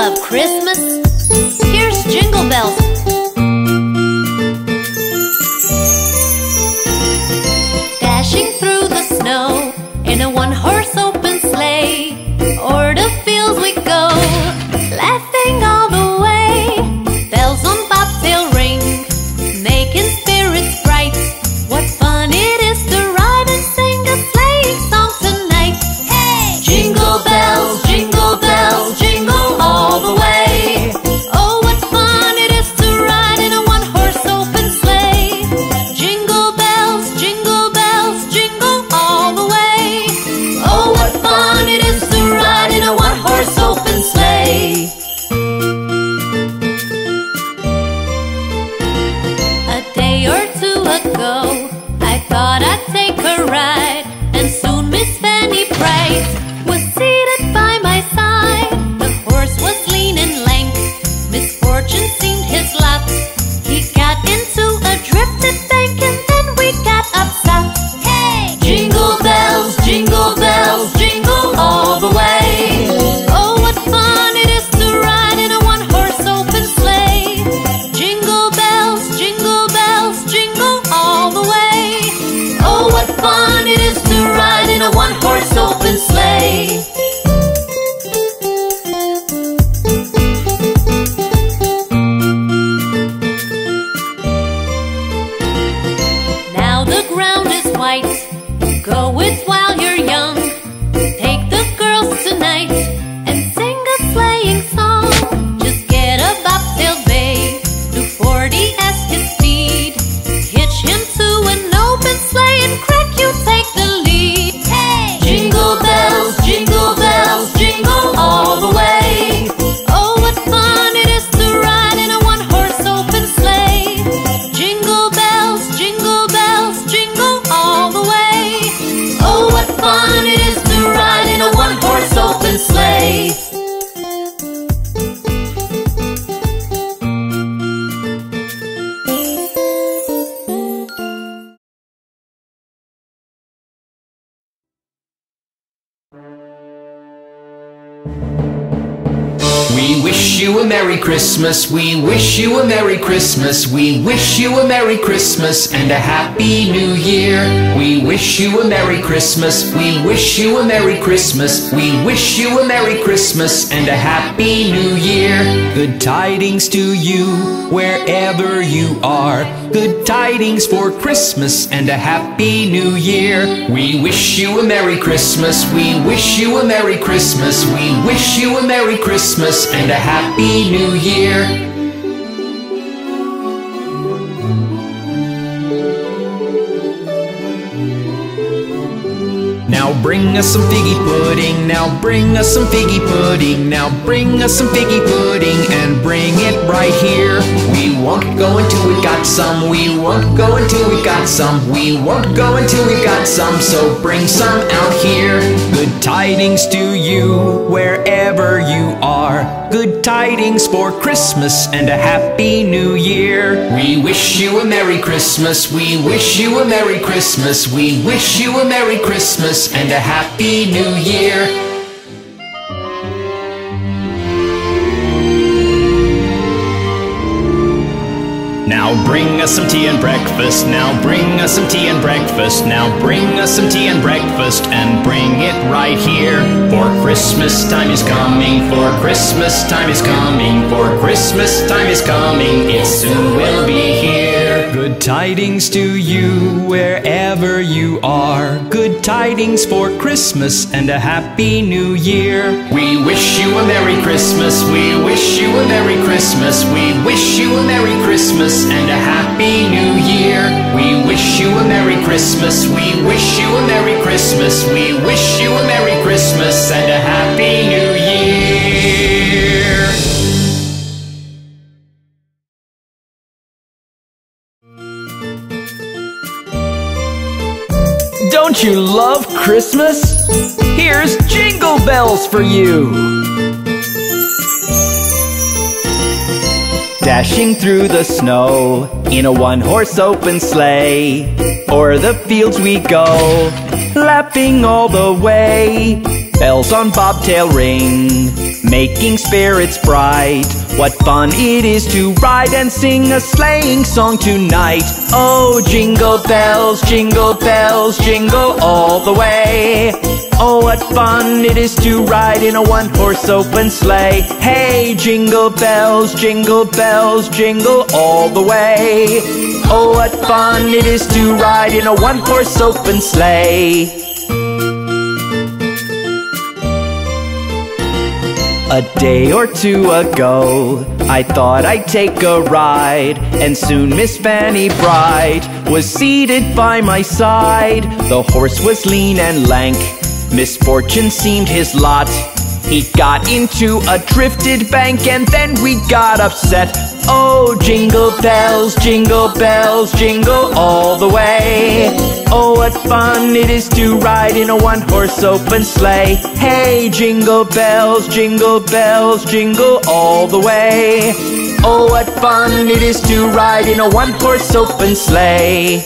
love Christmas? Here's Jingle Bells. Dashing through the snow in a one-horse open sleigh, o'er the fields we go, laughing all the way. Bells on bobtail ring, making spirits bright. What fun it is to ride and sing a sleighing song tonight. Hey! Jingle bells, jingle all the way. Oh, what fun it is to ride in a one-horse open sleigh. Jingle bells, jingle all the way. Oh, what fun it is to ride in a one-horse open sleigh. A day or two ago, I thought I'd take a ride, and soon Miss Fanny Bright was seated by my side. The horse was lean and lank, misfortune seemed his lot. He got into a drifted bank and then we got upset. Hey! Jingle bells, jingle all the way. Oh, what fun it is to ride in a one-horse open sleigh. Jingle bells, jingle all the way. Oh, what fun it is to ride in a one-horse open sleigh. Now the ground is white, go it while you're young. Take the girls tonight and sing a sleighing song. Just get a bobtail bay, do 40 as his speed. Hitch him to an open sleigh and crack, you take the lead. Hey! Jingle bells, jingle all the way. Oh, what fun it is to ride in a one-horse open sleigh. Jingle bells, jingle all the way. Oh, what fun it is to ride in a one-horse open sleigh. We wish you a Merry Christmas, we wish you a Merry Christmas, we wish you a Merry Christmas and a Happy New Year. We wish you a Merry Christmas, we wish you a Merry Christmas, we wish you a Merry Christmas and a Happy New Year. Good tidings to you, wherever you are. Good tidings for Christmas and a Happy New Year. We wish you a Merry Christmas, we wish you a Merry Christmas, we wish you a Merry Christmas and a Happy New Year. Now bring us some figgy pudding, now bring us some figgy pudding, now bring us some figgy pudding and bring it right here. We won't go until we've got some, we won't go until we've got some, we won't go until we've got some, so bring some out here. Good tidings to you, wherever you are. Good tidings for Christmas and a Happy New Year. We wish you a Merry Christmas, we wish you a Merry Christmas, we wish you a Merry Christmas and a Happy New Year. Now bring us some tea and breakfast, now bring us some tea and breakfast, now bring us some tea and breakfast and bring it right here. For Christmas time is coming, for Christmas time is coming, for Christmas time is coming, it soon will be here. Good tidings to you, wherever you are. Good tidings for Christmas and a Happy New Year. We wish you a Merry Christmas, we wish you a Merry Christmas, we wish you a Merry Christmas and a Happy New Year. We wish you a Merry Christmas, we wish you a Merry Christmas, we wish you a Merry Christmas and a Happy New Year. Don't you love Christmas? Here's Jingle Bells for you. Dashing through the snow in a one-horse open sleigh, o'er the fields we go, laughing all the way. Bells on bobtail ring, making spirits bright. What fun it is to ride and sing a sleighing song tonight. Oh, jingle bells, jingle all the way. Oh, what fun it is to ride in a one-horse open sleigh. Hey, jingle bells, jingle all the way. Oh, what fun it is to ride in a one-horse open sleigh. A day or two ago, I thought I'd take a ride, and soon Miss Fanny Bright was seated by my side. The horse was lean and lank, misfortune seemed his lot. He got into a drifted bank, and then we got upset. Oh, jingle bells, jingle all the way. Oh, what fun it is to ride in a one-horse open sleigh. Hey, jingle bells, jingle all the way. Oh, what fun it is to ride in a one-horse open sleigh.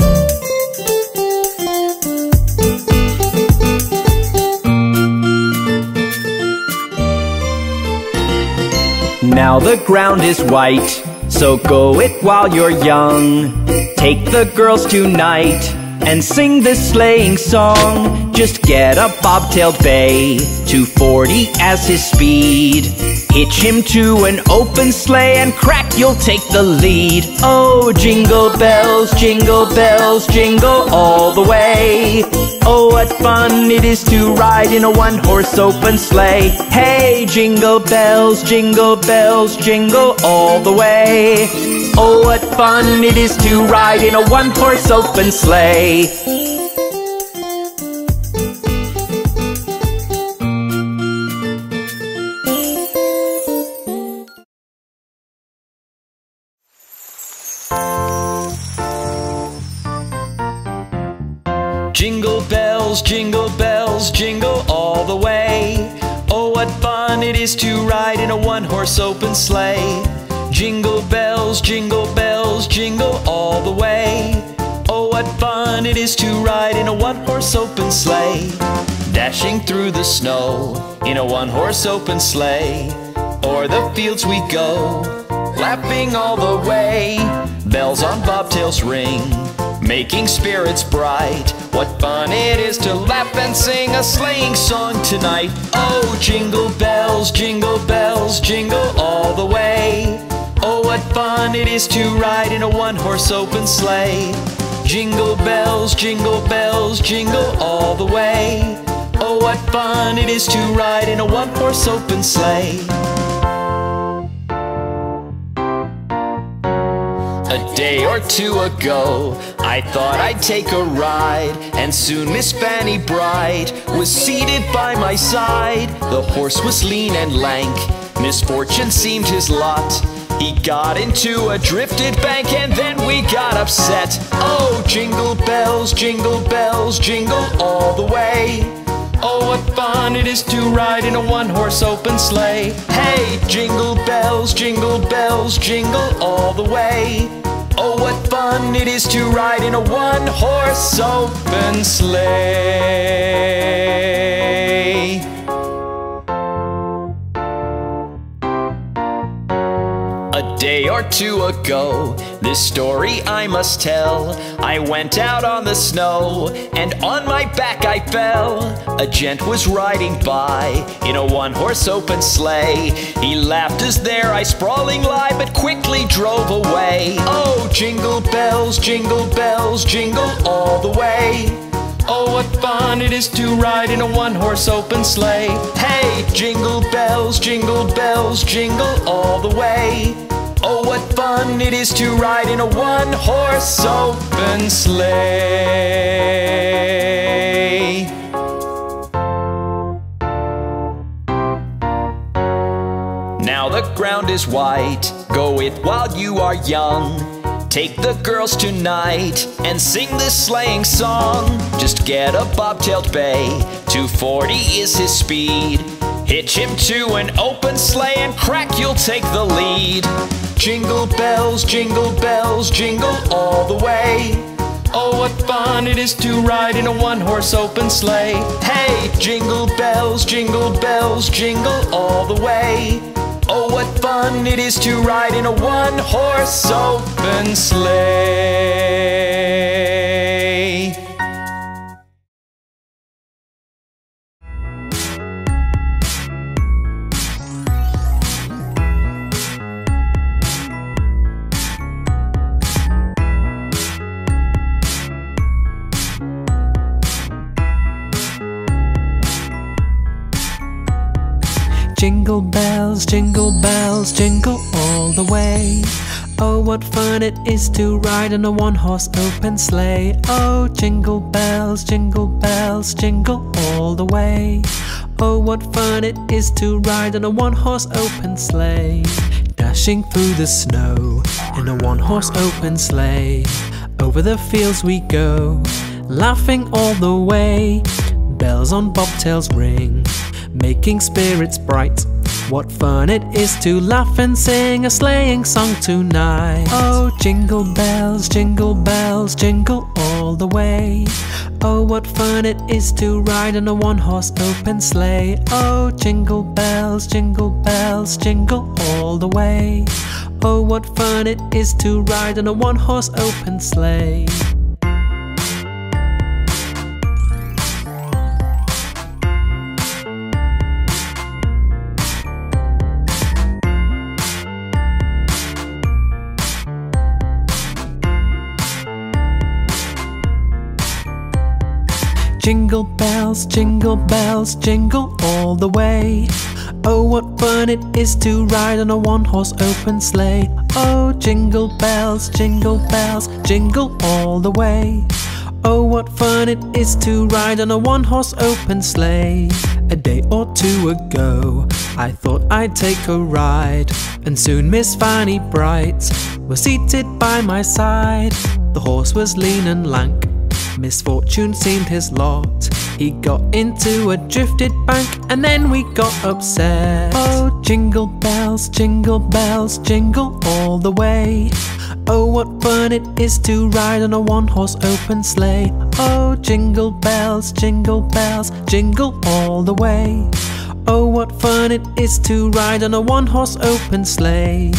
Now the ground is white, so go it while you're young. Take the girls tonight and sing this sleighing song. Just get a bobtailed bay, 240 as his speed. Hitch him to an open sleigh and crack, you'll take the lead. Oh, jingle bells, jingle all the way. Oh, what fun it is to ride in a one-horse open sleigh. Hey, jingle bells, jingle all the way. Oh, what fun it is to ride in a one-horse open sleigh. Jingle bells, jingle all the way. Oh, what fun it is to ride in a one-horse open sleigh. Jingle bells, jingle all the way. Oh, what fun it is to ride in a one-horse open sleigh. Dashing through the snow in a one-horse open sleigh. O'er the fields we go, laughing all the way. Bells on bobtails ring, making spirits bright. What fun it is to laugh and sing a sleighing song tonight. Oh, jingle bells, jingle all the way. Oh, what fun it is to ride in a one-horse open sleigh. Jingle bells, jingle all the way. Oh, what fun it is to ride in a one-horse open sleigh. A day or two ago, I thought I'd take a ride, and soon Miss Fanny Bright was seated by my side. The horse was lean and lank, misfortune seemed his lot. He got into a drifted bank, and then we got upset. Oh, jingle bells, jingle all the way. Oh, what fun it is to ride in a one-horse open sleigh. Hey, jingle bells, jingle all the way. Oh, what fun it is to ride in a one-horse open sleigh. A day or two ago, this story I must tell. I went out on the snow, and on my back I fell. A gent was riding by in a one-horse open sleigh. He laughed as there I sprawling lie, but quickly drove away. Oh, jingle bells, jingle all the way. Oh, what fun it is to ride in a one-horse open sleigh. Hey, jingle bells, jingle all the way. Oh, what fun it is to ride in a one-horse open sleigh. Now the ground is white, go it while you are young. Take the girls tonight and sing this sleighing song. Just get a bobtailed bay, 240 is his speed. Hitch him to an open sleigh and crack, you'll take the lead. Jingle bells, jingle all the way. Oh, what fun it is to ride in a one-horse open sleigh. Hey, jingle bells bells jingle all the way. Oh, what fun it is to ride in a one-horse open sleigh. Jingle bells, jingle all the way. Oh, what fun it is to ride in a one-horse open sleigh. Oh, jingle bells, jingle all the way. Oh, what fun it is to ride in a one-horse open sleigh. Dashing through the snow in a one-horse open sleigh. Over the fields we go, laughing all the way. Bells on bobtails ring, making spirits bright. What fun it is to laugh and sing a sleighing song tonight. Oh, jingle bells, jingle all the way. Oh, what fun it is to ride in a one-horse open sleigh. Oh, jingle bells, jingle all the way. Oh, what fun it is to ride in a one-horse open sleigh. Jingle bells, jingle all the way. Oh, what fun it is to ride on a one-horse open sleigh. Oh, jingle bells, jingle all the way. Oh, what fun it is to ride on a one-horse open sleigh. A day or two ago, I thought I'd take a ride, and soon Miss Fanny Bright was seated by my side. The horse was lean and lank, misfortune seemed his lot. He got into a drifted bank, and then we got upset. Oh, jingle bells, jingle all the way. Oh, what fun it is to ride on a one-horse open sleigh. Oh, jingle bells, jingle all the way. Oh, what fun it is to ride on a one-horse open sleigh.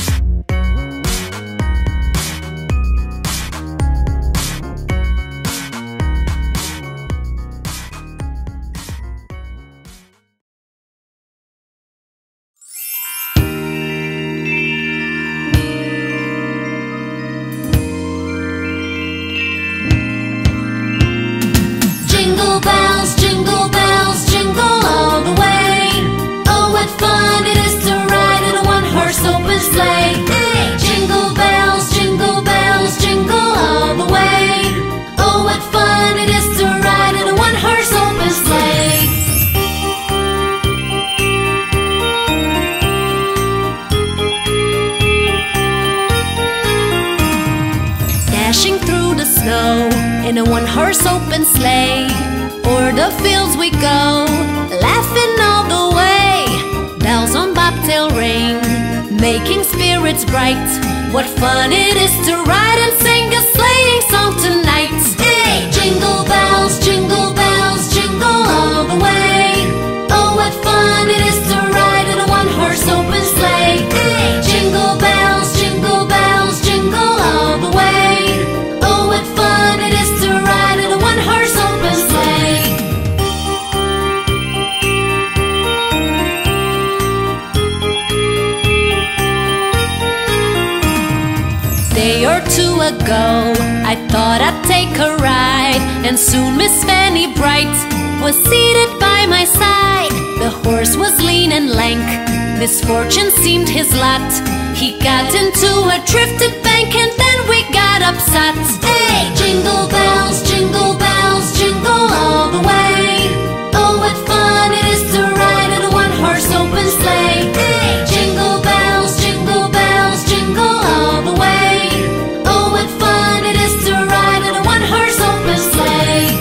Jingle bells, jingle all the way. Oh, what fun it is to ride in a one-horse open sleigh. Hey! Jingle bells, jingle all the way. Oh, what fun it is to ride in a one-horse open sleigh. Dashing through the snow in a one-horse open sleigh. O'er the fields we go, laughing all the way. Bells on bobtail ring, making spirits bright. What fun it is to ride and sing a sleighing song tonight. Hey! Jingle bells, jingle all the way. Oh, what fun it is to ride in a one-horse open sleigh. Hey! Jingle bells, jingle all the way. Oh, what fun it is to ride in a one-horse open sleigh. Day or two ago, I thought I'd take a ride, and soon Miss Fanny Bright was seated by my side. The horse was lean and lank, misfortune seemed his lot. He got into a drifted bank, and then we got upset. Hey! Jingle bells, jingle all the way. Oh, what fun it is to ride in a one-horse open sleigh. Hey! Jingle bells, jingle all the way. Oh, what fun it is to ride in a one-horse open sleigh.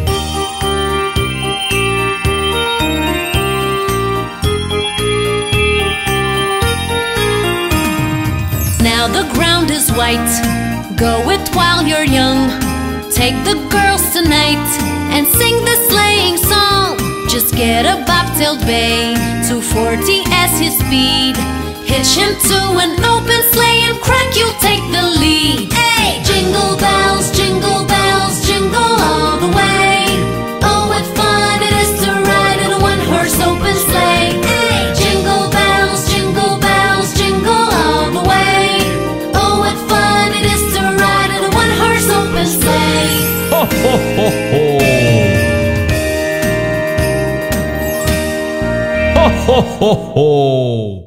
Now the ground is white, go it while you're young. Take the girls tonight and sing the sleighing song. Just get a bobtailed bay, 240 as his speed. Hitch him to an open sleigh and crack, you'll take the lead. Hey! Jingle bells, jingle all the way. Oh, what fun it is to ride in a one-horse open sleigh. Hey! Jingle bells, jingle all the way. Oh, what fun it is to ride in a one-horse open sleigh. Ho, ho, ho, ho! Ho, ho, ho, ho!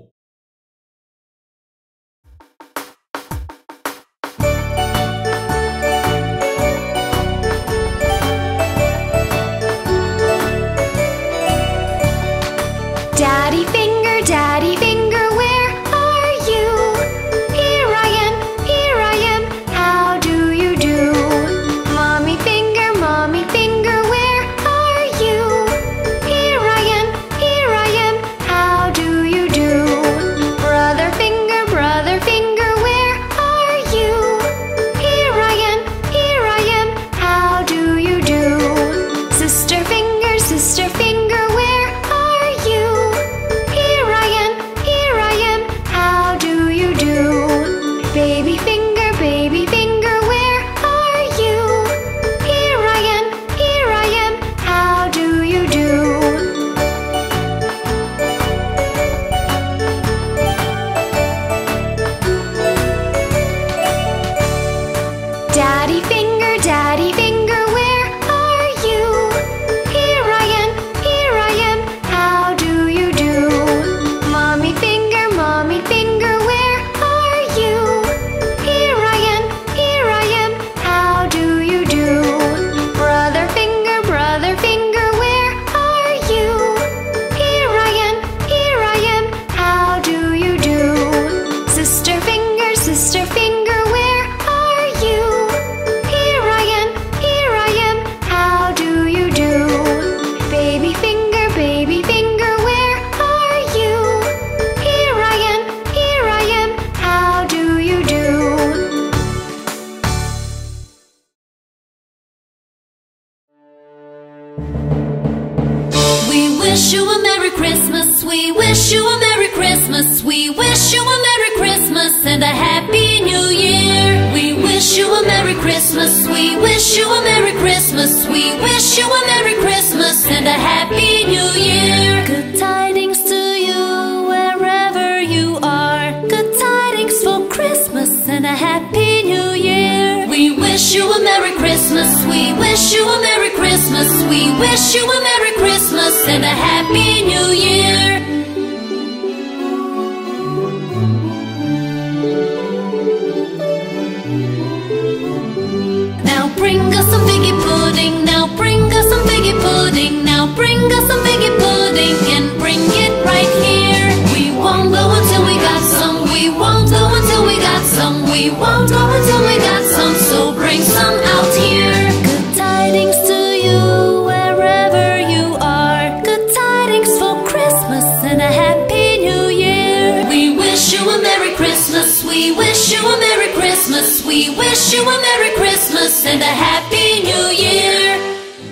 Daddy finger, where are you? Here I am, how do you do? Mommy finger, where are you? Here I am, how do you do? Brother finger, where are you? Here I am, how do you do? Sister finger, where are you? Here I am, how do you do? Baby finger, where are you? Here I am, how do you do? Daddy finger, where are you? Here I am, how do you do? Mommy finger, where are you? Here I am, how do you do? Brother finger, where are you? Here I am, how do you do? Sister finger, where are you? Here I am, how do you do? Baby finger, where are you? Here I am, how do you do? We wish you a Merry Christmas, we wish you a Merry Christmas, we wish you a Merry Christmas and a Happy New Year. We wish you a Merry Christmas, we wish you a Merry Christmas, we wish you a Merry Christmas and a Happy New Year. Good tidings to you wherever you are, good tidings for Christmas and a Happy New Year. We wish you a Merry Christmas, we wish you a Merry Christmas, we wish you a Merry Christmas and a Happy New Year. Now bring us some figgy pudding, now bring us some figgy pudding, now bring us some figgy pudding and bring it right here. We won't go until we got some, we won't go until we got some, we won't go until we got some, so bring some out here. Good tidings to you wherever you are, good tidings for Christmas and a Happy New Year. We wish you a Merry Christmas, we wish you a Merry Christmas, we wish you a Merry Christmas and a Happy New Year.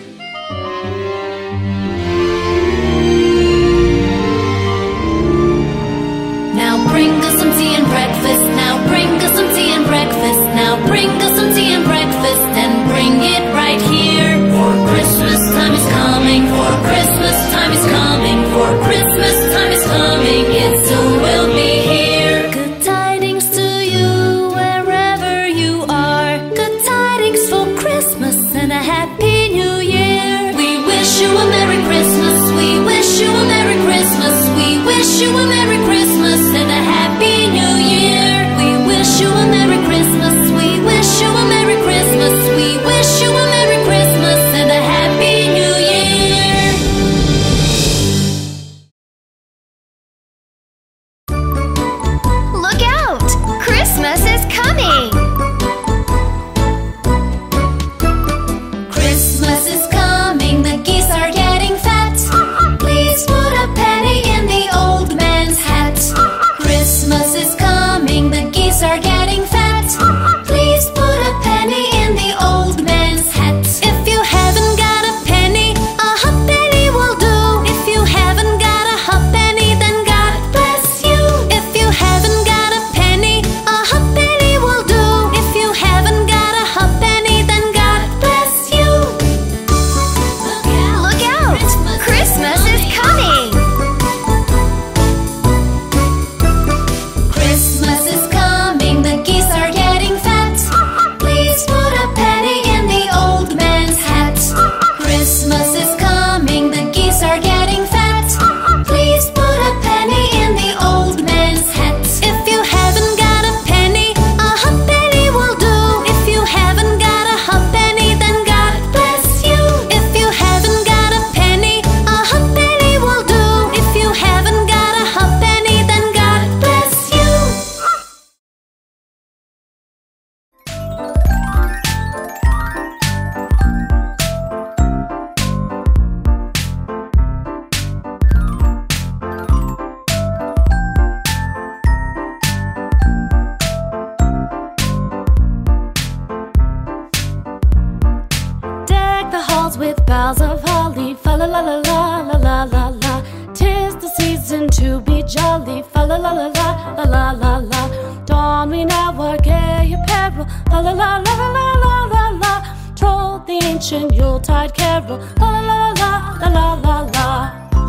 Now bring us some tea and breakfast, now bring us some tea and breakfast, now bring us some tea and breakfast and bring it right here. For Christmas time is coming, for Christmas time is coming, for Christmas time is coming, it soon will be here. Good tidings to you wherever you are, good tidings for Christmas to be jolly. Fa la la la la la la la la. Dawn we now our gay apparel. La la la la la la la la. Troll the ancient Yuletide carol. La la la la la la la la.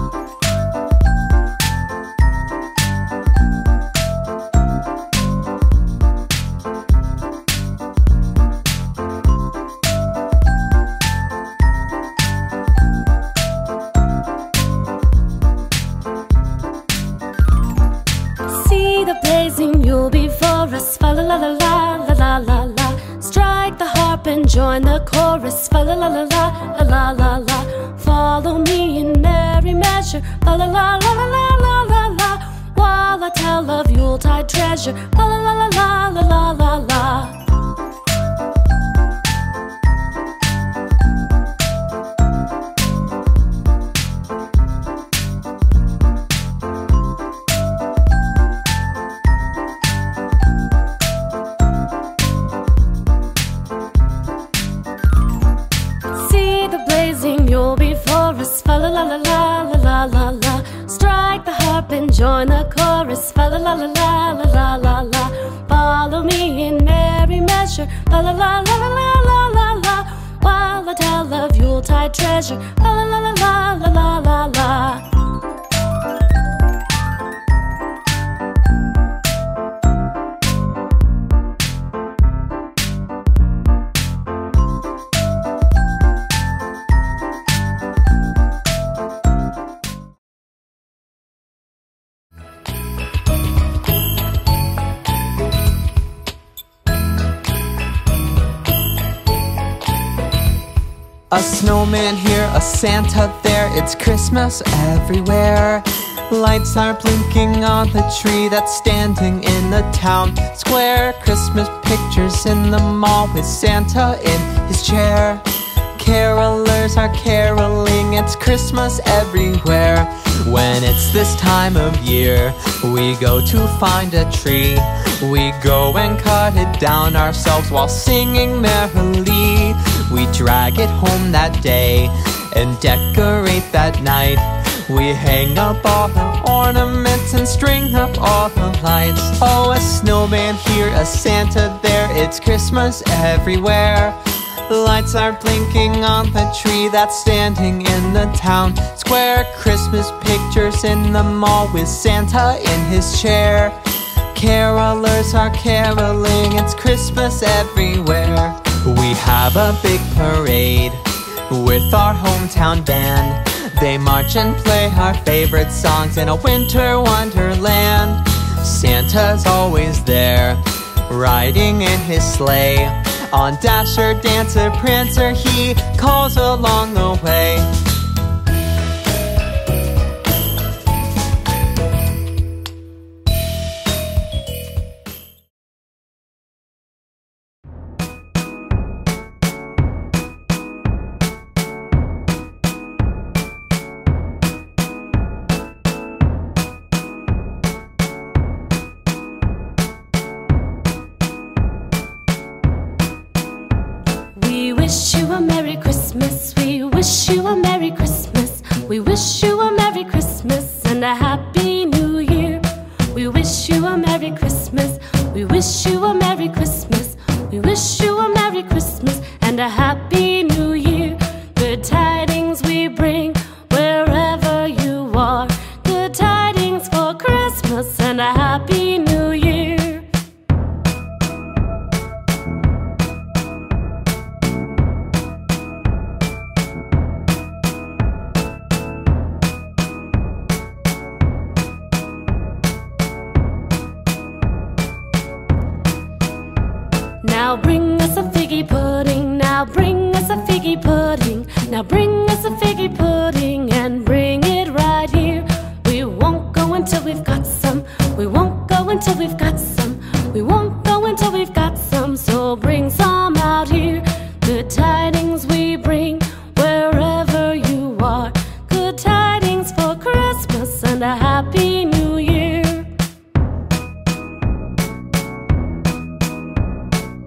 You'll be for us, fa la la la la la la la la. Strike the harp and join the chorus, fa la la la la la la la la. Follow me in merry measure, fa la la la la la la la la. While I tell of Yuletide treasure, fa la la la la la la la la. You'll be for us, fa la la la la la la la la. Strike the harp and join the chorus, fa la la la la la la la la. Follow me in merry measure, fa la la la la la la la la. While I tell of Yuletide treasure, fa la la la la la la la la. A snowman here, a Santa there, it's Christmas everywhere. Lights are blinking on the tree that's standing in the town square. Christmas pictures in the mall with Santa in his chair. Carolers are caroling, it's Christmas everywhere. When it's this time of year, we go to find a tree. We go and cut it down ourselves while singing merrily. We drag it home that day and decorate that night. We hang up all the ornaments and string up all the lights. Oh, a snowman here, a Santa there, it's Christmas everywhere. Lights are blinking on the tree that's standing in the town square. Christmas pictures in the mall with Santa in his chair. Carolers are caroling, it's Christmas everywhere. We have a big parade with our hometown band. They march and play our favorite songs in a winter wonderland. Santa's always there, riding in his sleigh. On Dasher, Dancer, Prancer, he calls along the way. We wish you a Merry Christmas. We wish you a Merry Christmas. We wish you a Merry Christmas and a Happy New Year. We wish you a Merry Christmas. We wish you a Merry Christmas. We wish you a Merry Christmas and a Happy New Year. Good tidings we bring wherever you are. Good tidings for Christmas and a Happy New Year. Now bring us a figgy pudding, now bring us a figgy pudding, now bring us a figgy pudding and bring it right here. We won't go until we've got some, we won't go until we've got some, we won't go until we've got some, so bring some out here. Good tidings we bring wherever you are, good tidings for Christmas and a Happy New Year.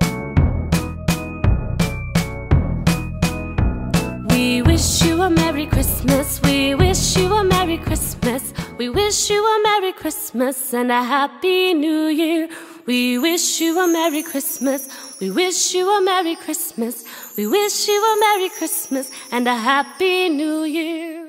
We wish you a Merry wish you a Merry Christmas and a Happy New Year. We wish you a Merry Christmas. We wish you a Merry Christmas. We wish you a Merry Christmas and a Happy New Year.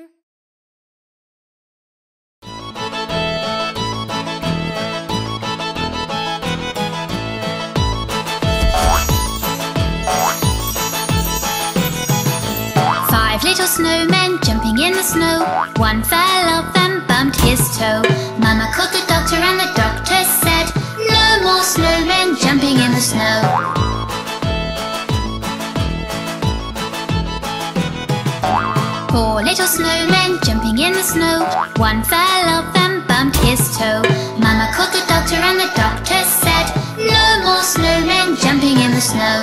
Five little snowmen jumping in the snow. One fell off and bumped his toe. Mama called the doctor and the doctor said, no more snowmen jumping in the snow. Four little snowmen jumping in the snow. One fell off and bumped his toe. Mama called the doctor and the doctor said, no more snowmen jumping in the snow.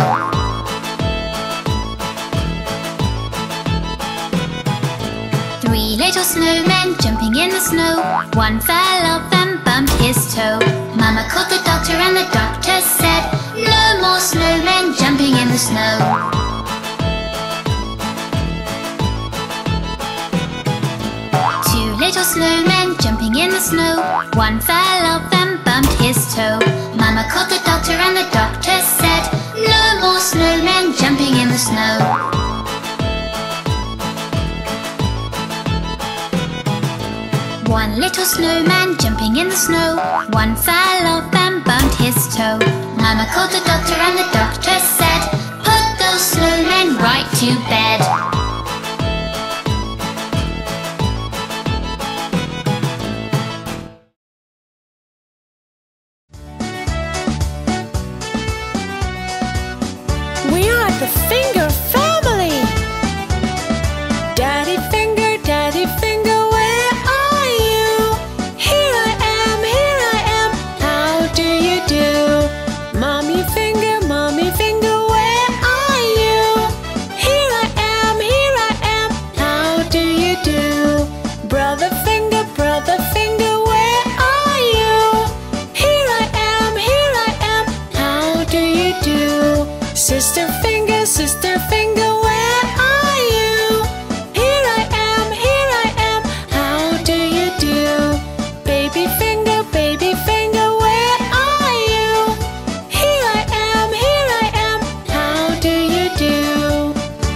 Three little snowmen jumping in the snow. One fell off and bumped his toe. Mama called the doctor and the doctor said, no more snowmen jumping in the snow. Two little snowmen jumping in the snow. One fell off and bumped his toe. Mama called the doctor and the doctor said, no more snowmen jumping in the snow. One little snowman jumping in the snow. One fell off and bumped his toe. Mama called the doctor and the doctor said, put those snowmen right to bed. We are the Finger family. Daddy Finger, where are you? Here I am, how do you do? Mommy Finger, where are you? Here I am, how do you do? Brother Finger, where are you? Here I am, how do you do? Sister Finger, where are you? Here I am, how do you do? Baby Finger, where are you? Here I am, how do you do?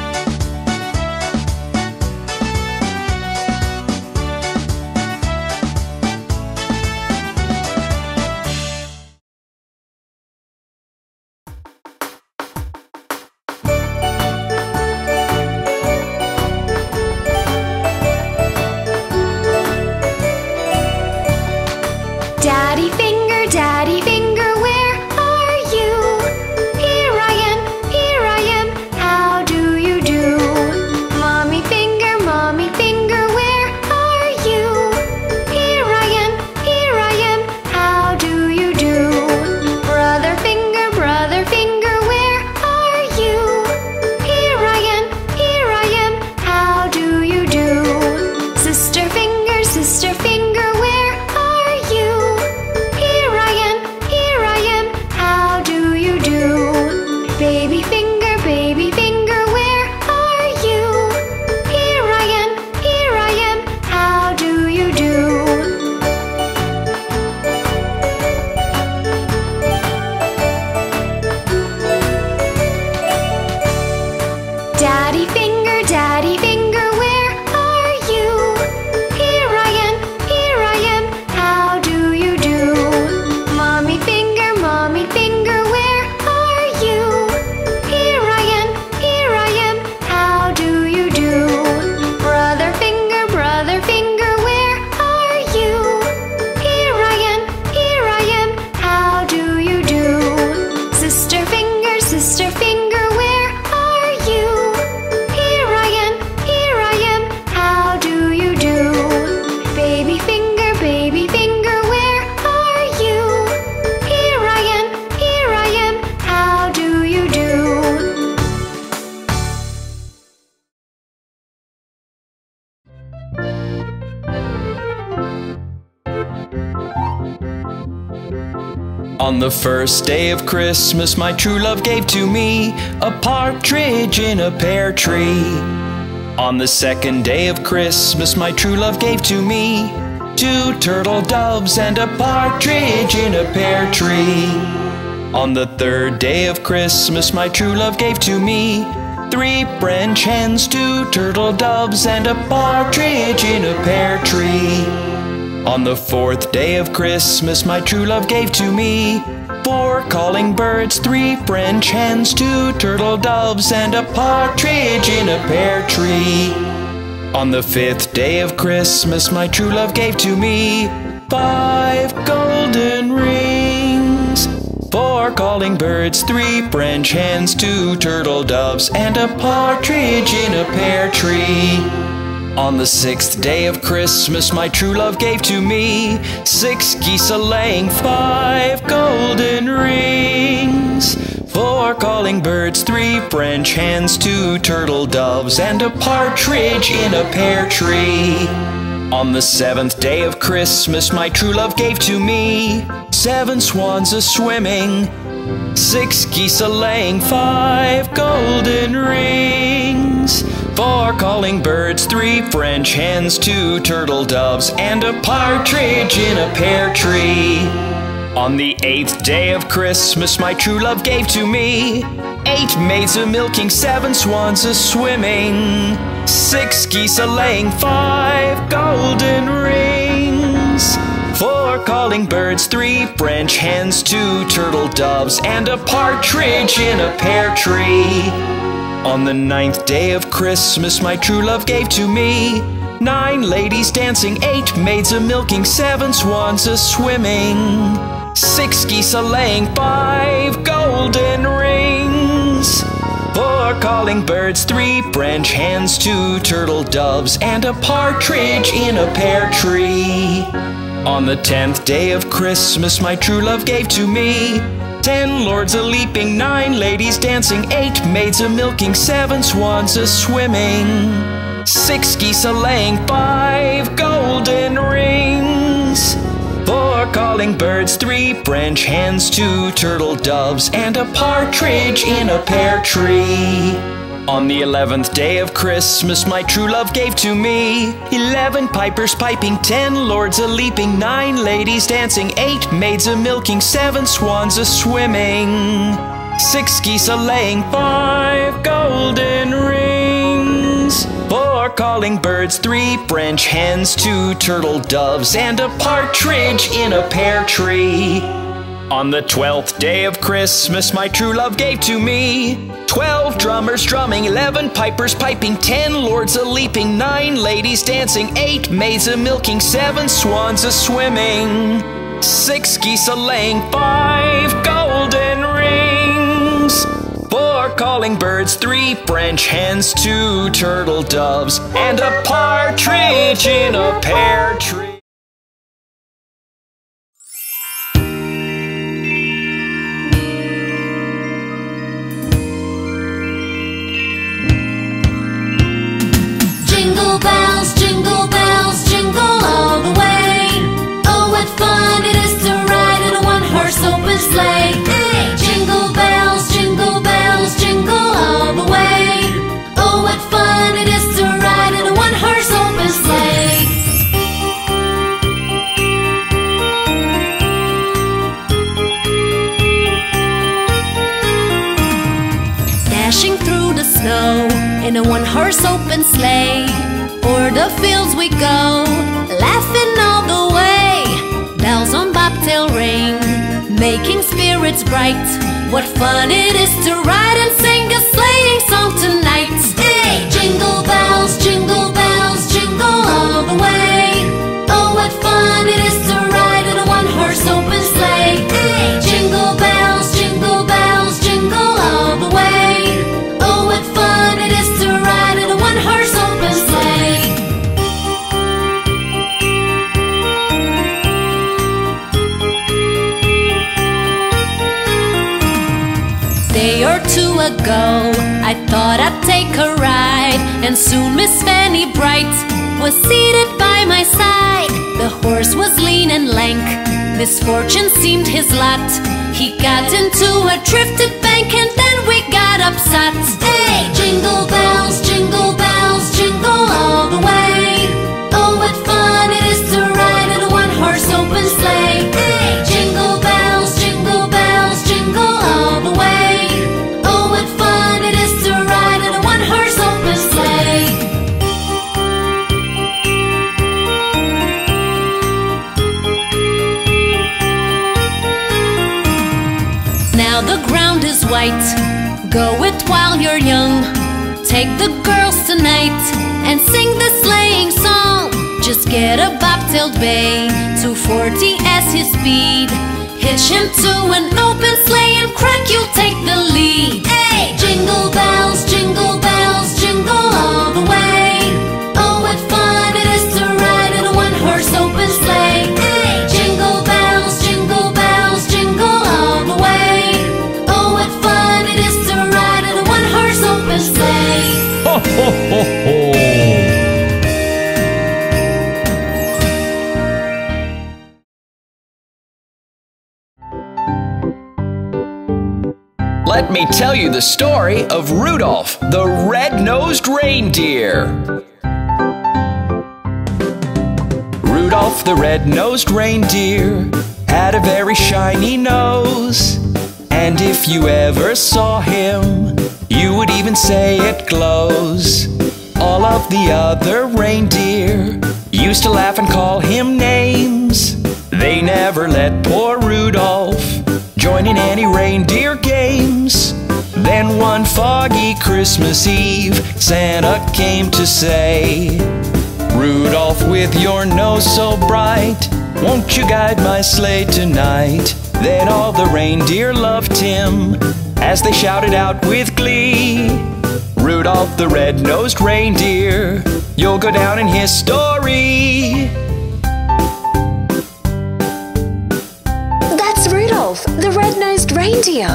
Daddy Finger, where are you? Here I am, how do you do? Mommy Finger, where are you? Here I am, how do you do? Brother Finger, where are you? Here I am, how do you do? Sister Finger, where are you? Here I am, how do you do? Baby Finger, where are you? Here I am, how do you do? Daddy Finger, where are you? Here I am, how do you do? Mommy Finger, where are you? Here I am, how do you do? Brother Finger, where are you? Here I am, how do you do? Sister Finger, where are you? Here I am, how do you do? Baby Finger, where are you? Here I am, how do you do? On the first day of Christmas, my true love gave to me a partridge in a pear tree. On the second day of Christmas, my true love gave to me 2 turtle doves, and a partridge in a pear tree. On the 3rd day of Christmas, my true love gave to me 3 French hens, 2 turtle doves, and a partridge in a pear tree. On the 4th day of Christmas, my true love gave to me 4 calling birds, 3 French hens, 2 turtle doves, and a partridge in a pear tree. On the 5th day of Christmas, my true love gave to me 5 golden rings, 4 calling birds, 3 French hens, 2 turtle doves, and a partridge in a pear tree. On the 6th day of Christmas, my true love gave to me 6 geese a-laying, 5 golden rings, 4 calling birds, 3 French hens, 2 turtle doves, and a partridge in a pear tree. On the 7th day of Christmas, my true love gave to me 7 swans a-swimming, 6 geese a-laying, 5 golden rings, 4 calling birds, 3 French hens, 2 turtle doves, and a partridge in a pear tree. On the 8th day of Christmas, my true love gave to me 8 maids a-milking, 7 swans a-swimming, 6 geese a-laying, 5 golden rings, 4 calling birds, 3 French hens, 2 turtle doves, and a partridge in a pear tree. On the 9th day of Christmas, my true love gave to me 9 ladies dancing, 8 maids a-milking, 7 swans a-swimming, 6 geese a-laying, 5 golden rings, 4 calling birds, 3 French hens, 2 turtle doves, and a partridge in a pear tree. On the 10th day of Christmas, my true love gave to me 10 lords a-leaping, 9 ladies dancing, 8 maids a-milking, 7 swans a-swimming, 6 geese a-laying, 5 golden rings, 4 calling birds, 3 French hens, 2 turtle doves, and a partridge in a pear tree. On the 11th day of Christmas, my true love gave to me 11 pipers piping, 10 lords a-leaping, 9 ladies dancing, 8 maids a-milking, 7 swans a-swimming, 6 geese a-laying, 5 golden rings, 4 calling birds, 3 French hens, 2 turtle doves, and a partridge in a pear tree. On the 12th day of Christmas, my true love gave to me 12 drummers drumming, 11 pipers piping, 10 lords a-leaping, 9 ladies dancing, 8 maids a-milking, 7 swans a-swimming, 6 geese a-laying, 5 golden rings, 4 calling birds, 3 French hens, 2 turtle doves, and a partridge in a pear tree. Jingle bells, jingle all the way. Oh, what fun it is to ride in a one-horse open sleigh. Hey! Jingle bells, jingle all the way. Oh, what fun it is to ride in a one-horse open sleigh. Dashing through the snow in a one-horse open sleigh, o'er the fields we go, laughing all the way. Bells on bobtail ring, making spirits bright. What fun it is to ride and sing a sleighing song tonight. Hey! Jingle bells, jingle all the way. Oh, what fun it is to ride in a one-horse open sleigh. Hey! Jingle bells, jingle all the way. Oh, what fun it is to ride in a one-horse open sleigh. Day or two ago, I thought I'd take a ride, and soon Miss Fanny Bright was seated by my side. The horse was lean and lank, misfortune seemed his lot. He got into a drifted bank and then we got upset. Hey! Jingle bells, jingle all the way. Oh, what fun it is to ride white. Go it while you're young. Take the girls tonight and sing the sleighing song. Just get a bobtailed bay, 240 as his speed. Hitch him to an open sleigh and crack, you'll take the lead. Hey! Jingle bells, jingle all the way. Oh, what fun it is to ride in a one-horse open sleigh. Hey! Jingle bells, jingle all the way. Oh, what fun it is to ride in a one-horse open sleigh. Ho, ho, ho, ho! Let me tell you the story of Rudolph, the red-nosed reindeer. Rudolph, the red-nosed reindeer, had a very shiny nose. And if you ever saw him, you would even say it glows. All of the other reindeer used to laugh and call him names. They never let poor Rudolph join in any reindeer games. Then one foggy Christmas Eve, Santa came to say, Rudolph, with your nose so bright, won't you guide my sleigh tonight? Then all the reindeer loved him as they shouted out with glee, Rudolph, the red-nosed reindeer, you'll go down in history. That's Rudolph, the red-nosed reindeer.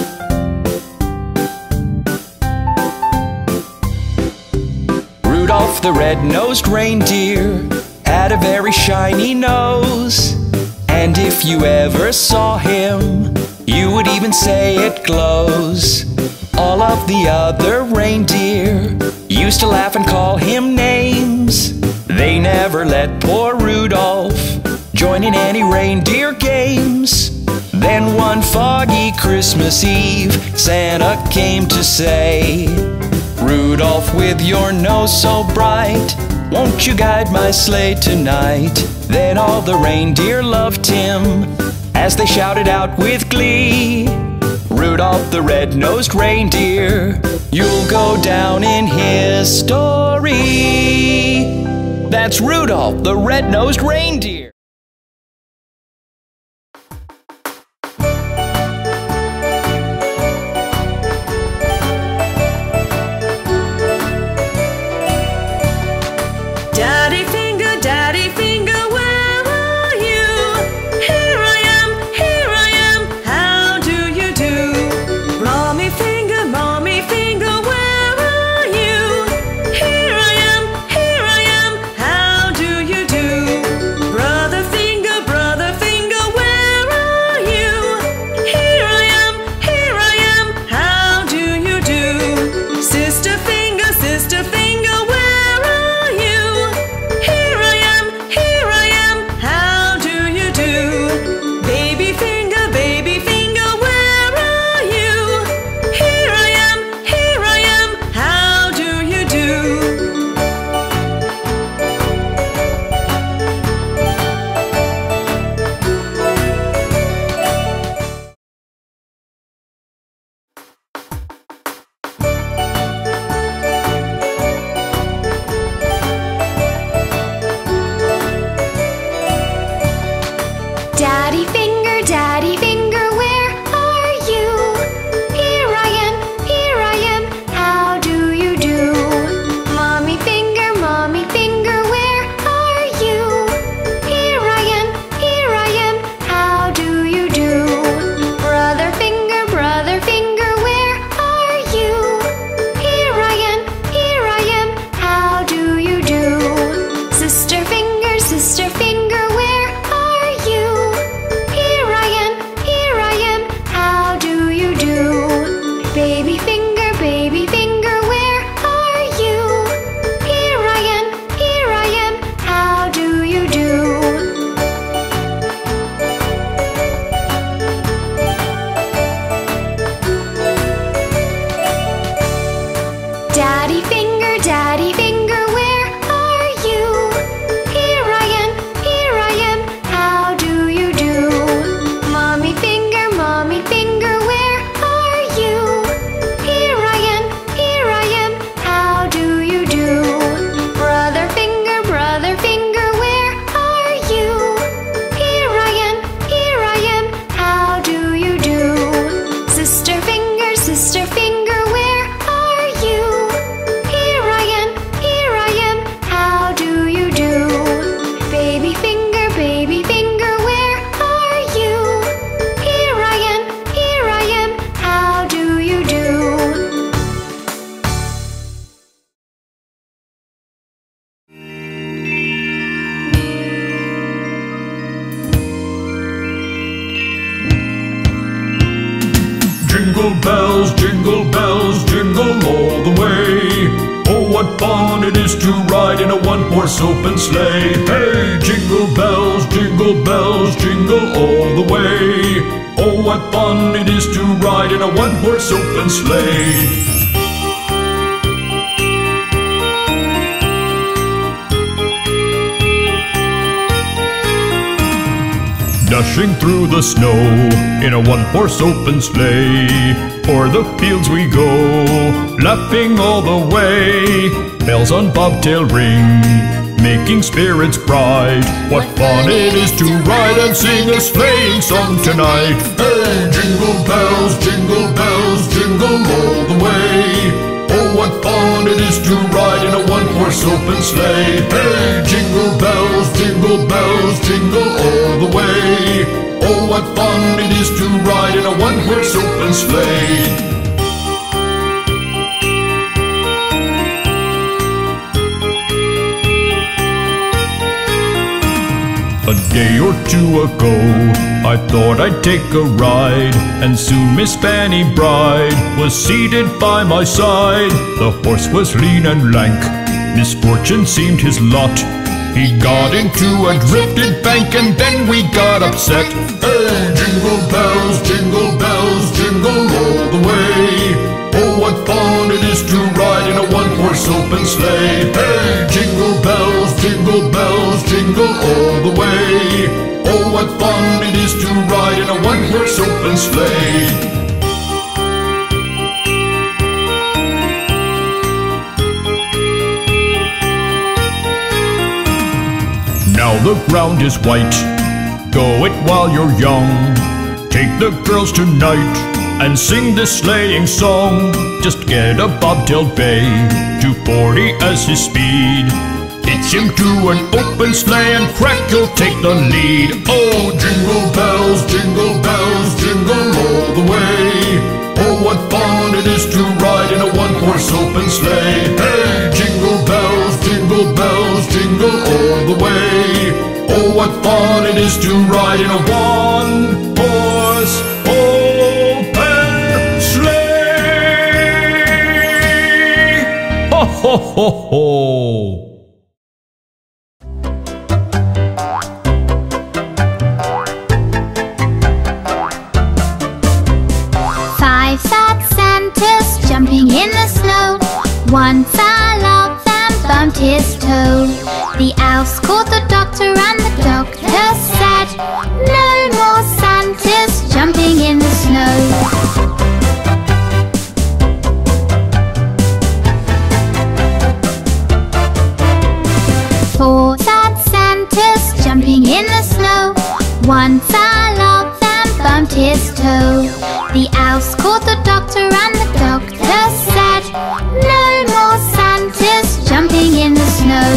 Rudolph, the red-nosed reindeer, had a very shiny nose. And if you ever saw him, you would even say it glows. All of the other reindeer used to laugh and call him names. They never let poor Rudolph join in any reindeer games. Then one foggy Christmas Eve, Santa came to say, Rudolph, with your nose so bright, won't you guide my sleigh tonight? Then all the reindeer loved him as they shouted out with glee, Rudolph, the red-nosed reindeer, you'll go down in history. That's Rudolph, the red-nosed reindeer. Daddy finger, where are you? Here I am, how do you do? Mommy finger, where are you? Here I am, how do you do? Brother finger, where are you? Here I am, how do you do? Sister finger, where are you? Here I am, how do you do? Baby finger, where are you? Here I am, how do you do? Daddy finger, where are you? Here I am, how do you do? Mommy finger, where are you? Here I am, how do you do? Brother finger, where are you? Here I am, how do you do? Sister finger, where are you? jingle all the way. Oh, what fun it is to ride in a one-horse open sleigh. Hey, jingle bells, jingle all the way. Oh, what fun it is to ride in a one-horse open sleigh. Dashing through the snow in a one-horse open sleigh. O'er the fields we go, laughing all the way. Bells on bobtail ring, making spirits bright. What fun it is to ride and sing a sleighing song tonight. Hey, jingle bells, jingle all the way. Oh, what fun it is to ride in a one-horse open sleigh. Hey, jingle bells, jingle all the way. Oh, what fun it is to ride in a one-horse open sleigh. A day or two ago, I thought I'd take a ride, and soon Miss Fanny Bride was seated by my side. The horse was lean and lank, misfortune seemed his lot. He got into a drifted bank and then we got upset. Hey, jingle bells, jingle all the way. Oh, what fun it is to ride in a one-horse open sleigh. Hey, jingle bells, jingle all the way. Oh, what fun it is to ride in a one-horse open sleigh. Now the ground is white, go it while you're young. Take the girls tonight and sing this sleighing song. Just get a bobtailed bay, 240 as his speed. Hitch him to an open sleigh and crack, you'll take the lead. Oh, jingle bells, jingle all the way. Oh, what fun it is to ride in a one-horse open sleigh. Hey, jingle bells, jingle all the way. Oh, what fun it is to ride in a one-horse open sleigh. Ho, ho, ho, ho. 5 sad Santas jumping in the snow. One fell off and bumped his toe. The elves called the doctor and the doctor said, no more Santas jumping in the snow. Four sad Santas jumping in the snow. One fell off and bumped his toe. The elves called the doctor and the doctor said, no more Santas jumping in the snow.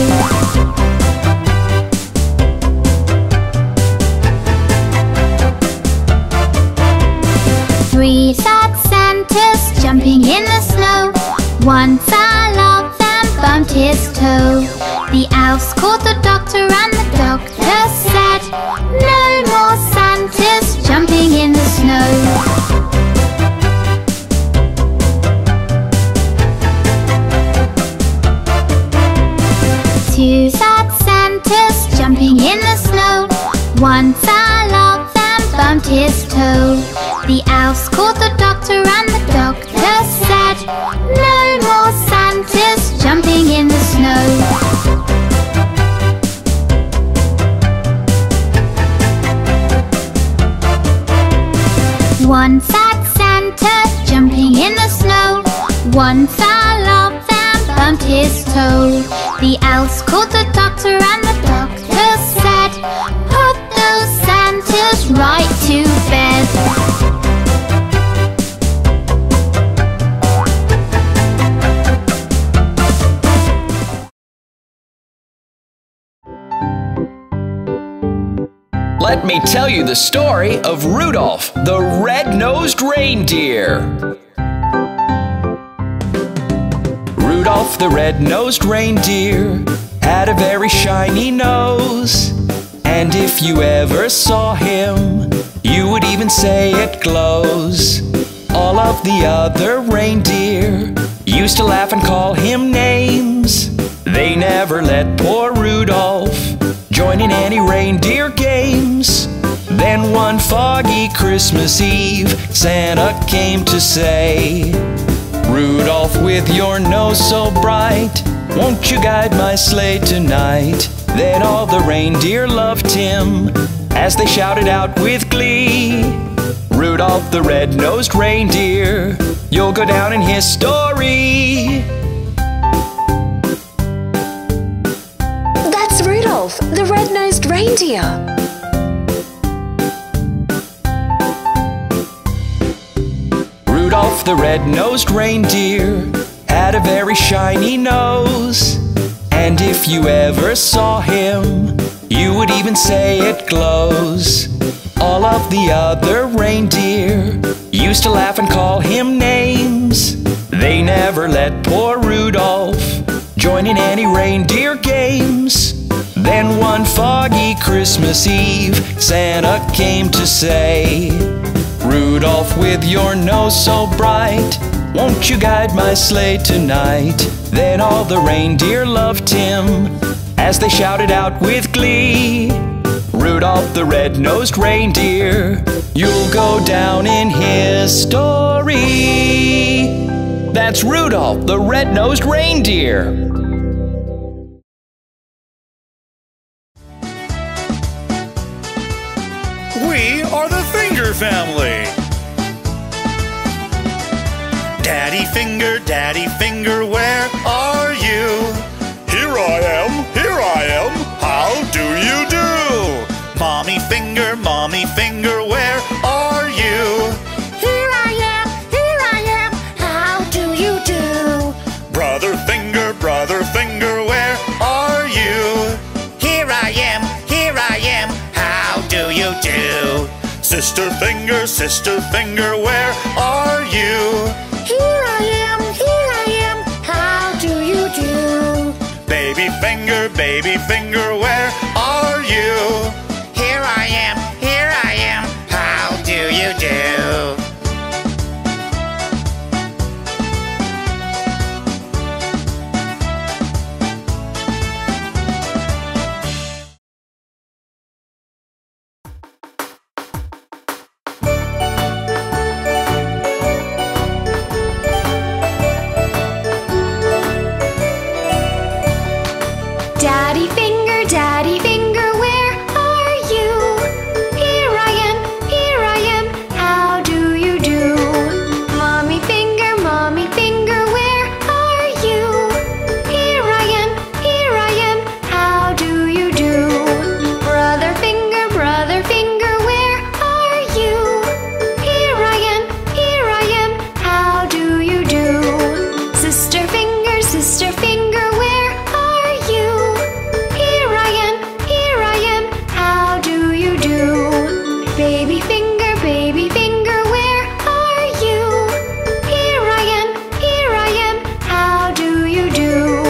Three sad Santas jumping in the snow. One fell off and bumped his toe. The elves called the doctor and the doctor said, no more Santas jumping in the snow. Two sad Santas jumping in the snow. One fell off and bumped his toe. The elves called the doctor and the doctor said, no more Santas jumping in the snow. One sad Santa jumping in the snow. One fell off and bumped his toe. The elves called the doctor and the doctor said, put those Santas right to bed. Let me tell you the story of Rudolph, the red-nosed reindeer. Rudolph, the red-nosed reindeer, had a very shiny nose. And if you ever saw him, you would even say it glows. All of the other reindeer used to laugh and call him names. They never let poor Rudolph join in any reindeer games. Then one foggy Christmas Eve, Santa came to say, Rudolph, with your nose so bright, won't you guide my sleigh tonight? Then all the reindeer loved him as they shouted out with glee, Rudolph the red-nosed reindeer, you'll go down in history. That's Rudolph, the red-nosed reindeer. Rudolph the red-nosed reindeer had a very shiny nose, and if you ever saw him, you would even say it glows. All of the other reindeer used to laugh and call him names. They never let poor Rudolph join in any reindeer games. Then one foggy Christmas Eve, Santa came to say, Rudolph, with your nose so bright, won't you guide my sleigh tonight? Then all the reindeer loved him as they shouted out with glee, Rudolph the red-nosed reindeer, you'll go down in history. That's Rudolph the red-nosed reindeer. We are the Finger family. Daddy Finger, where are you? Here I am, how do you do? Mommy Finger, where are you? Here I am, how do you do? Brother Finger, where are you? Here I am, how do you do? Sister Finger, where are you? Here I am, how do you do? Baby Finger, where are you? Here I am, how do you do? Daddy Finger, where are you? Here I am, how do you do? Mommy Finger, where are you? Here I am, how do you do? Brother Finger, where are you? Here I am, how do you do? Sister Finger, where are you? Here I am, how do you do? Baby Finger, where are you? Here I am, how do you do?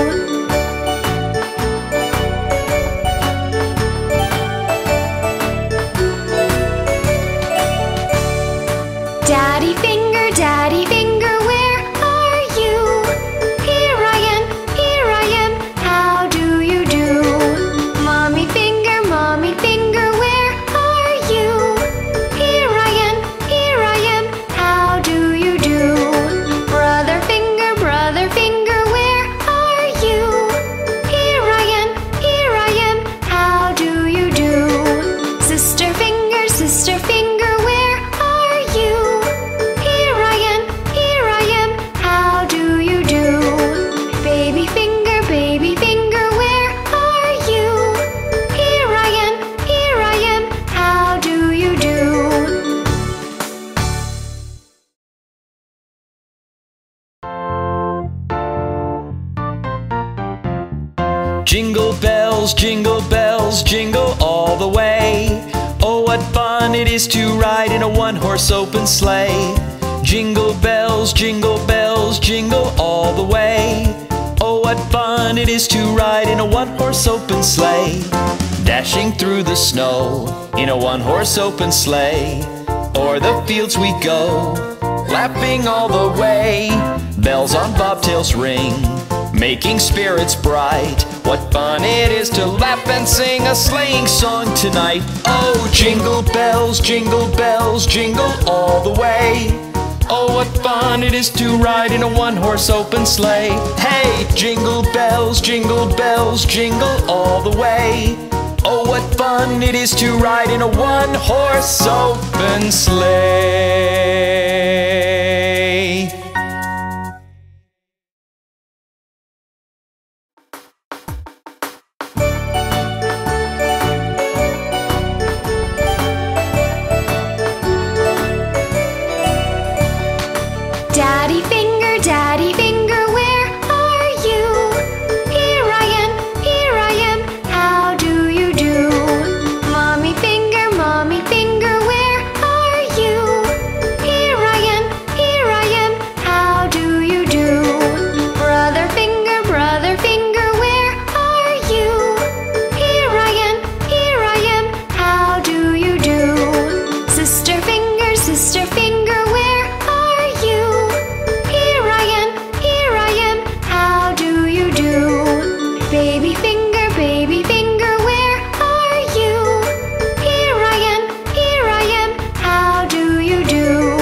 Daddy Finger, where are you? Here I am, how do you do? Mommy Finger, where are you? Here I am, how do you do? Brother Finger, where are you? Here I am, how do you do? Sister Finger, where are you? Here I am, how do you do? Baby Finger, where are you? Here I am, how do you do? Jingle bells, jingle all the way. Oh, what fun it is to ride in a one-horse open sleigh. Jingle bells, jingle all the way. Oh, what fun it is to ride in a one-horse open sleigh. Dashing through the snow in a one-horse open sleigh. O'er the fields we go, laughing all the way. Bells on bobtails ring, making spirits bright. What fun it is to laugh and sing a sleighing song tonight. Oh, jingle bells, jingle all the way. Oh, what fun it is to ride in a one-horse open sleigh. Hey, jingle bells, jingle all the way. Oh, what fun it is to ride in a one-horse open sleigh. Daddy finger, where are you? Here I am, how do you do? Mommy finger, where are you? Here I am, how do you do? Brother finger, where are you? Here I am, how do you do? Sister finger, where are you? Here I am, how do you do? Baby finger, where are you? Here I am, how do you do?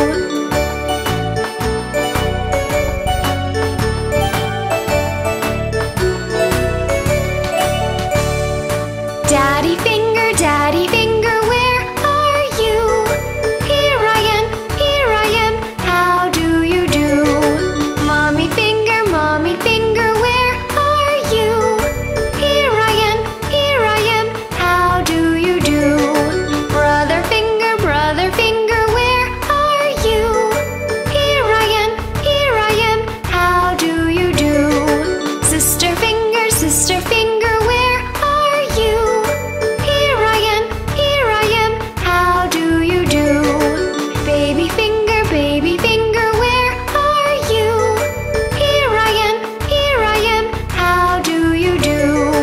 Daddy finger, where are you? Here I am, how do you do? Mommy finger, where are you? Here I am, how do you do? Brother finger, where are you? Here I am, how do you do? Sister finger, where are you? Here I am, how do you do? Baby finger, where are you? Here I am, how do you do?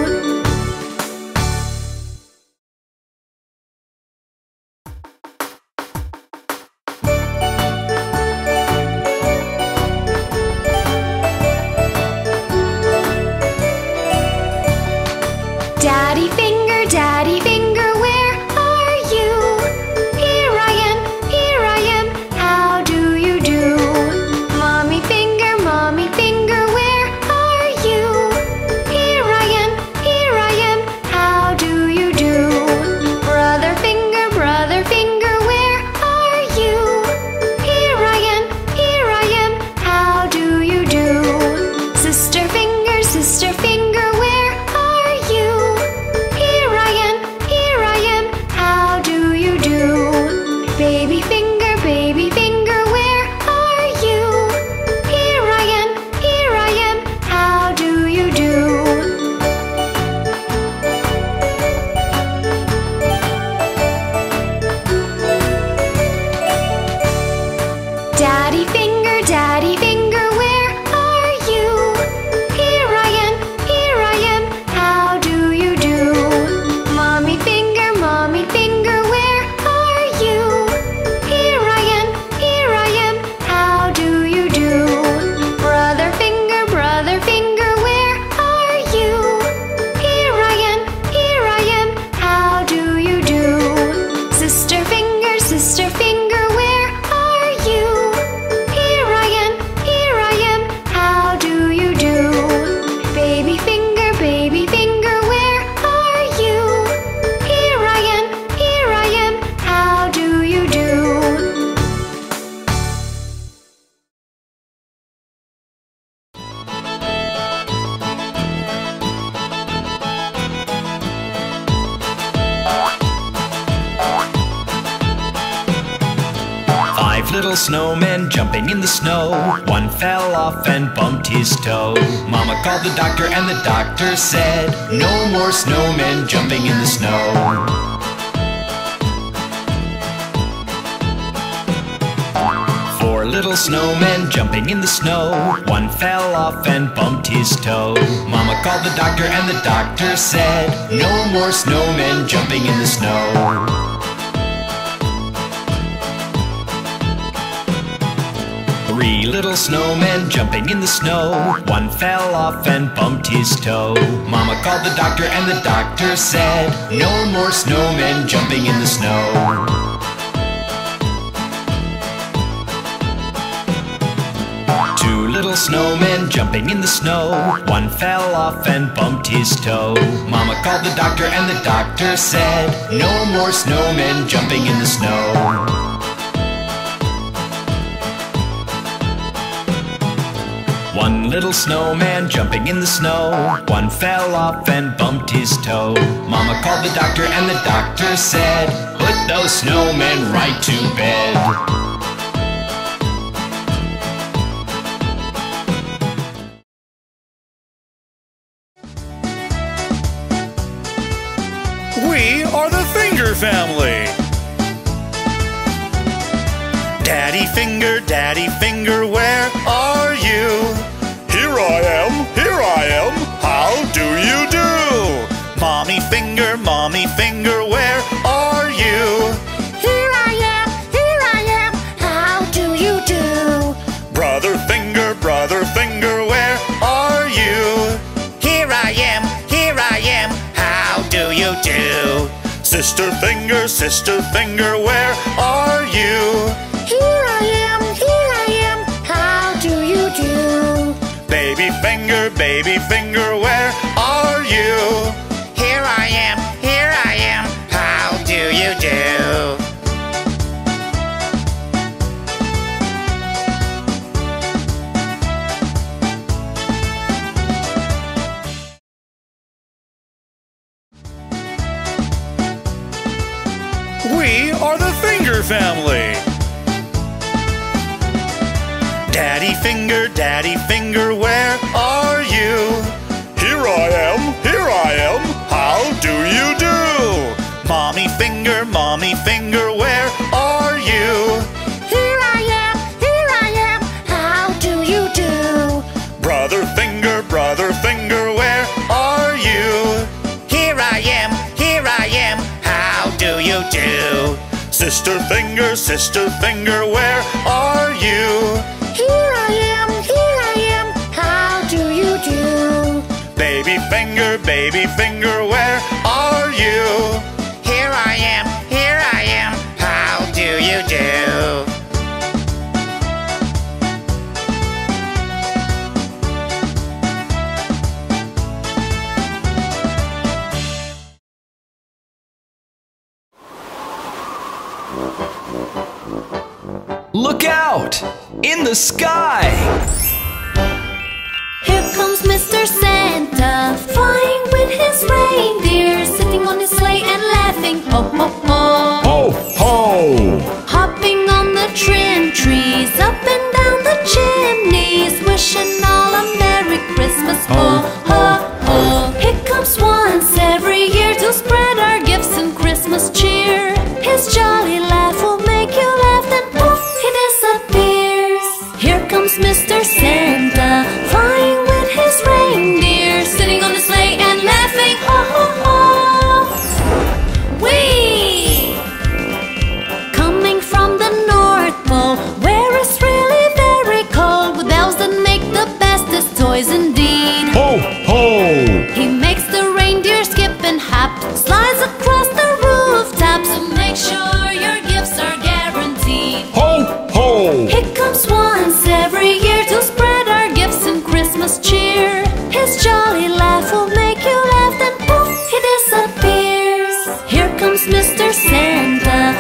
Daddy finger, where are you? Here I am, how do you do? Mommy finger, where are you? Here I am, how do you do? Brother finger, where are you? Here I am, how do you do? Sister finger, where are you? Here I am, how do you do? Baby finger, where are you? Here I am, how do you do? Daddy finger, where are you? Here I am, how do you do? Mommy finger, where are you? Here I am, how do you do? Brother finger, where are you? Here I am, how do you do? Sister finger, where are you? Here I am, how do you do? Baby finger, where are you? Here I am, how do you do? Five little snowmen jumping in the snow. One fell off and bumped his toe. Mama called the doctor and the doctor said, no more snowmen jumping in the snow. Four little snowmen jumping in the snow. One fell off and bumped his toe. Mama called the doctor and the doctor said, no more snowmen jumping in the snow. little snowmen jumping in the snow. One fell off and bumped his toe. Mama called the doctor and the doctor said, no more snowmen jumping in the snow. Two little snowmen jumping in the snow. One fell off and bumped his toe. Mama called the doctor and the doctor said, no more snowmen jumping in the snow. One little snowman jumping in the snow. One fell off and bumped his toe. Mama called the doctor and the doctor said, put those snowmen right to bed. We are the Finger family. Daddy Finger, where are you? Here I am, how do you do? Mommy Finger, where are you? Here I am, how do you do? Brother Finger, where are you? Here I am, how do you do? Sister Finger, where are you? Here I am, how do you do? Baby Finger, where are you? Here I am, how do you do? We are the Finger family. Daddy Finger, where are you? Here I am, how do you do? Mommy Finger, where are you? Here I am, how do you do? Brother Finger, where are you? Here I am, how do you do? Sister Finger, where are you? Here I am, how do you do? Baby Finger, where are you? Here I am, how do you do? Look out! In the sky! Here comes Mr. Santa, flying with his reindeer, sitting on his sleigh and laughing, ho ho ho. Ho, ho! Hopping on the trim trees, up and down the chimneys, wishing all a Merry Christmas, ho ho ho. He comes once every year to spread our gifts and Christmas cheer. His jolly laugh will make you laugh, then poof, he disappears. Here comes Mr. Santa, flying with his reindeer, sitting on the sleigh and laughing, ho ho ho. Whee! Coming from the North Pole, where it's really very cold, with elves that make the bestest toys indeed. Ho, ho! He makes the reindeer skip and hop, slides across the rooftops, to make sure your gifts are guaranteed. Ho, ho! He comes once every year to spread our gifts and Christmas cheer. His jolly laugh will make you laugh, then poof, he disappears. Here comes Mr. Santa,